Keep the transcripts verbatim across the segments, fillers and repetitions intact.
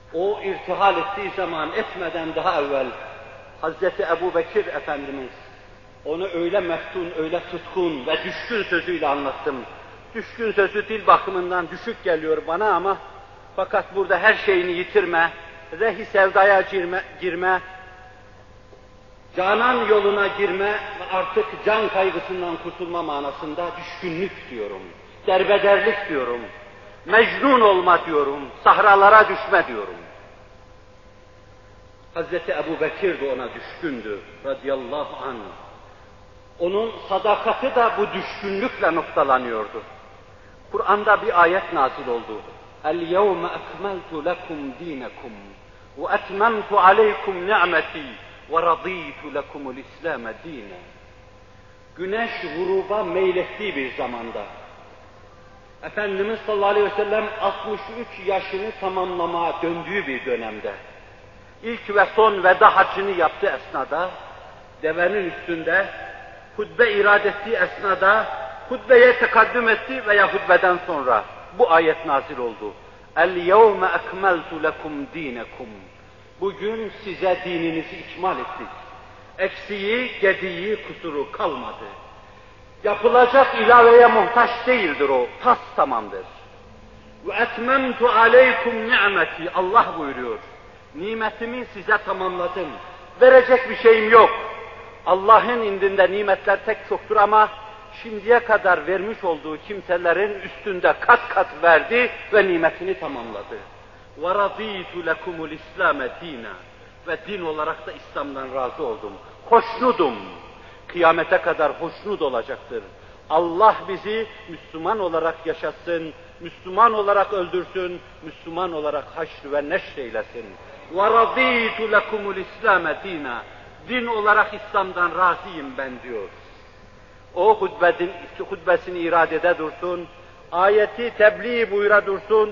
O irtihal ettiği zaman etmeden daha evvel Hazreti Ebu Bekir Efendimiz onu öyle meftun, öyle tutkun ve düşkün sözüyle anlattım. Düşkün sözü dil bakımından düşük geliyor bana ama fakat burada her şeyini yitirme, rehi sevdaya girme, girme, canan yoluna girme ve artık can kaygısından kurtulma manasında düşkünlük diyorum, derbederlik diyorum, mecnun olma diyorum, sahralara düşme diyorum. Hazreti Ebu Bekir de ona düşkündü radıyallahu anh. Onun sadakati da bu düşkünlükle noktalanıyordu. Kur'an'da bir ayet nazil oldu. El-yevme ekmeltu lekum dînekum ve etmemtu aleykum ni'meti ve radîtu lekumul İslâme dîne. Güneş guruba meylettiği bir zamanda, Efendimiz sallallahu aleyhi ve sellem altmış üç yaşını tamamlamaya döndüğü bir dönemde, ilk ve son veda haccını yaptığı esnada, devenin üstünde, hutbe irad ettiği esnada, hutbeye tekaddüm etti veya hutbeden sonra bu ayet nazil oldu. El-yevme ekmeltu lekum dînekum. Bugün size dininizi ikmal ettik. Eksiği, gediği, kusuru kalmadı. Yapılacak ilaveye muhtaç değildir o, tas tamamdır. Ve etmemtu aleykum ni'meti. Allah buyuruyor. Nimetimi size tamamladım. Verecek bir şeyim yok. Allah'ın indinde nimetler tek çoktur ama şimdiye kadar vermiş olduğu kimselerin üstünde kat kat verdi ve nimetini tamamladı. وَرَضِيتُ لَكُمُ الْاِسْلَامَ دِينًا. Ve din olarak da İslam'dan razı oldum. Hoşnudum. Kıyamete kadar hoşnut olacaktır. Allah bizi Müslüman olarak yaşatsın, Müslüman olarak öldürsün, Müslüman olarak haşr ve neşr eylesin. وَرَضِيتُ لَكُمُ الْاِسْلَامَ دِينًا. Din olarak İslam'dan razıyım ben diyor. O hutbedin, hutbesini iradede dursun, ayeti tebliğ buyura dursun.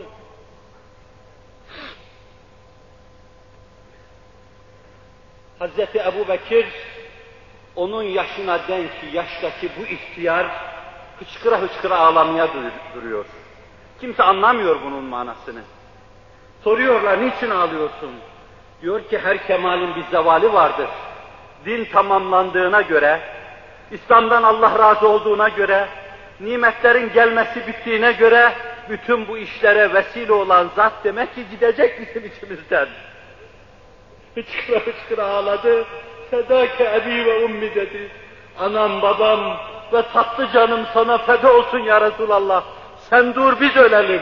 Hazreti Ebu Bekir, onun yaşına denk yaştaki bu ihtiyar, hıçkıra hıçkıra ağlamaya duruyor. Kimse anlamıyor bunun manasını. Soruyorlar, niçin ağlıyorsun? Diyor ki, her kemalin bir zevali vardır. Din tamamlandığına göre, İslam'dan Allah razı olduğuna göre, nimetlerin gelmesi bittiğine göre, bütün bu işlere vesile olan zat demek ki gidecek bizim içimizden. Hıçkıra hıçkıra ağladı, fedâke ebi ve ummi dedi. Anam, babam ve tatlı canım sana feda olsun ya Resulallah. Sen dur, biz ölelim.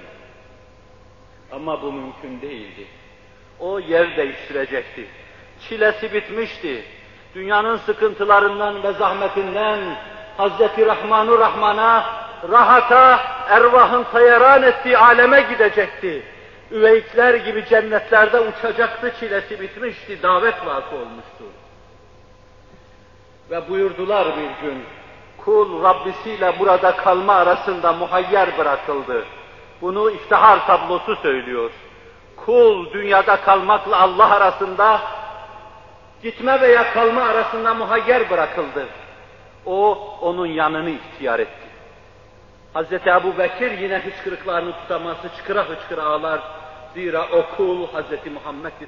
Ama bu mümkün değildi. O yer değiştirecekti. Çilesi bitmişti. Dünyanın sıkıntılarından ve zahmetinden Hazreti Rahman-ı Rahman'a, rahata, ervahın tayaran ettiği aleme gidecekti. Üveykler gibi cennetlerde uçacaktı, çilesi bitmişti, davet vakı olmuştu. Ve buyurdular bir gün, kul Rabbisiyle burada kalma arasında muhayyer bırakıldı. Bunu iftihar tablosu söylüyor. Kul dünyada kalmakla Allah arasında, gitme veya kalma arasında muhayyer bırakıldı. O, onun yanını ihtiyar etti. Hazreti Ebu Bekir yine hıçkırıklarını tutamaz, hıçkıra hıçkıra ağlar. Zira o kul Hazreti Muhammed